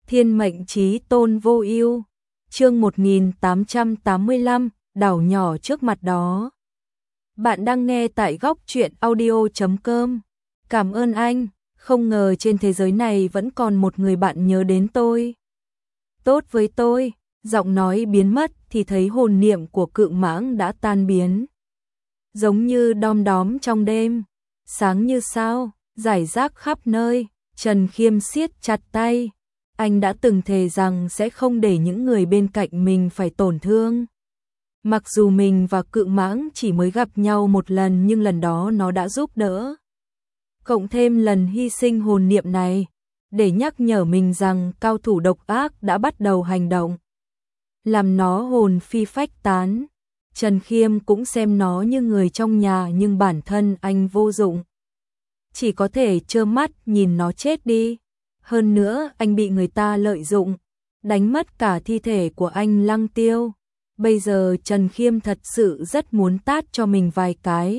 Thiên mệnh chí tôn vô ưu. Chương 1885, đảo nhỏ trước mặt đó. Bạn đang nghe tại góc truyện audio.com. Cảm ơn anh, không ngờ trên thế giới này vẫn còn một người bạn nhớ đến tôi. Tốt với tôi, giọng nói biến mất thì thấy hồn niệm của Cự Mãng đã tan biến. Giống như đom đóm trong đêm, sáng như sao, rải rác khắp nơi. Trần Khiêm siết chặt tay. Anh đã từng thề rằng sẽ không để những người bên cạnh mình phải tổn thương. Mặc dù mình và Cự Mãng chỉ mới gặp nhau một lần nhưng lần đó nó đã giúp đỡ. Cộng thêm lần hy sinh hồn niệm này, để nhắc nhở mình rằng cao thủ độc ác đã bắt đầu hành động. Làm nó hồn phi phách tán. Trần Khiêm cũng xem nó như người trong nhà nhưng bản thân anh vô dụng. Chỉ có thể trơ mắt nhìn nó chết đi. Hơn nữa anh bị người ta lợi dụng, đánh mất cả thi thể của anh Lăng Tiêu. Bây giờ Trần Khiêm thật sự rất muốn tát cho mình vài cái.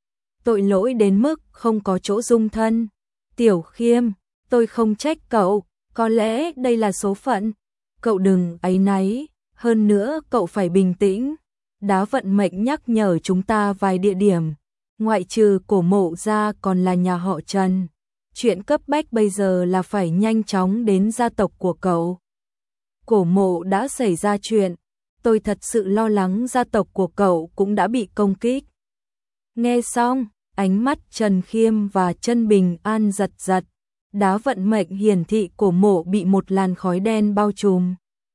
Tội lỗi đến mức không có chỗ dung thân. Tiểu Khiêm, tôi không trách cậu, có lẽ đây là số phận. Cậu đừng áy náy, hơn nữa cậu phải bình tĩnh. Đá vận mệnh nhắc nhở chúng ta vài địa điểm. Ngoại trừ cổ mộ ra còn là nhà họ Trần. Chuyện cấp bách bây giờ là phải nhanh chóng đến gia tộc của cậu. Cổ mộ đã xảy ra chuyện. Tôi thật sự lo lắng gia tộc của cậu cũng đã bị công kích. Nghe xong, ánh mắt Trần Khiêm và chân Bình An giật giật. Đá vận mệnh hiển thị cổ mộ bị một làn khói đen bao trùm.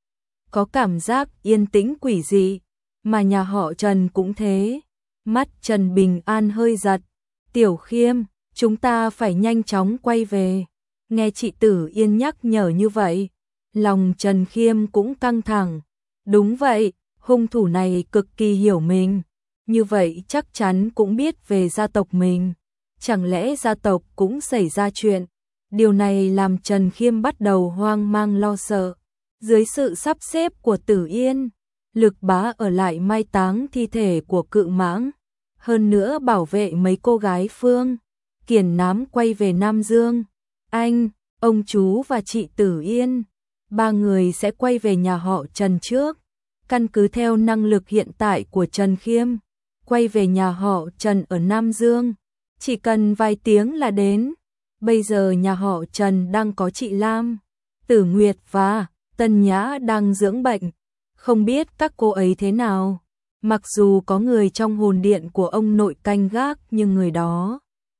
Có cảm giác yên tĩnh quỷ dị, mà nhà họ Trần cũng thế. Mắt Trần Bình An hơi giật. Tiểu Khiêm, chúng ta phải nhanh chóng quay về. Nghe chị Tử Yên nhắc nhở như vậy, lòng Trần Khiêm cũng căng thẳng. Đúng vậy, hung thủ này cực kỳ hiểu mình. Như vậy chắc chắn cũng biết về gia tộc mình. Chẳng lẽ gia tộc cũng xảy ra chuyện? Điều này làm Trần Khiêm bắt đầu hoang mang lo sợ. Dưới sự sắp xếp của Tử Yên, Lực Bá ở lại mai táng thi thể của Cự Mãng. Hơn nữa bảo vệ mấy cô gái Phương Kiền Nám quay về Nam Dương. Anh, ông chú và chị Tử Yên, ba người sẽ quay về nhà họ Trần trước. Căn cứ theo năng lực hiện tại của Trần Khiêm, quay về nhà họ Trần ở Nam Dương, chỉ cần vài tiếng là đến. Bây giờ nhà họ Trần đang có chị Lam, Tử Nguyệt và Tân Nhã đang dưỡng bệnh. Không biết các cô ấy thế nào. Mặc dù có người trong hồn điện của ông nội canh gác nhưng người đó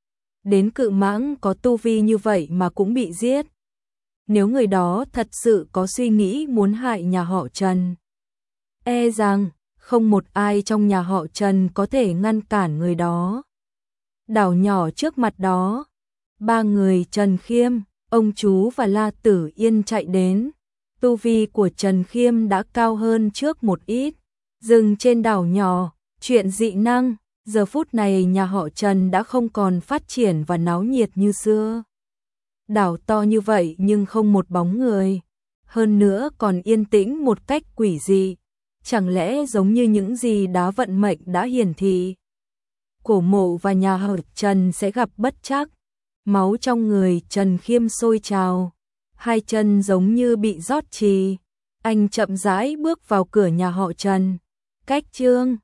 đến Cự Mãng có tu vi như vậy mà cũng bị giết. Nếu người đó thật sự có suy nghĩ muốn hại nhà họ Trần, e rằng không một ai trong nhà họ Trần có thể ngăn cản người đó. Đảo nhỏ trước mặt đó, ba người Trần Khiêm, ông chú và La Tử Yên chạy đến. Tu vi của Trần Khiêm đã cao hơn trước một ít. Dừng trên đảo nhỏ, chuyện dị năng, giờ phút này nhà họ Trần đã không còn phát triển và náo nhiệt như xưa. Đảo to như vậy nhưng không một bóng người, hơn nữa còn yên tĩnh một cách quỷ dị, chẳng lẽ giống như những gì đá vận mệnh đã hiển thị. Cổ mộ và nhà họ Trần sẽ gặp bất trắc. Máu trong người Trần Khiêm sôi trào, hai chân giống như bị rót trì. Anh chậm rãi bước vào cửa nhà họ Trần. Cách Trương,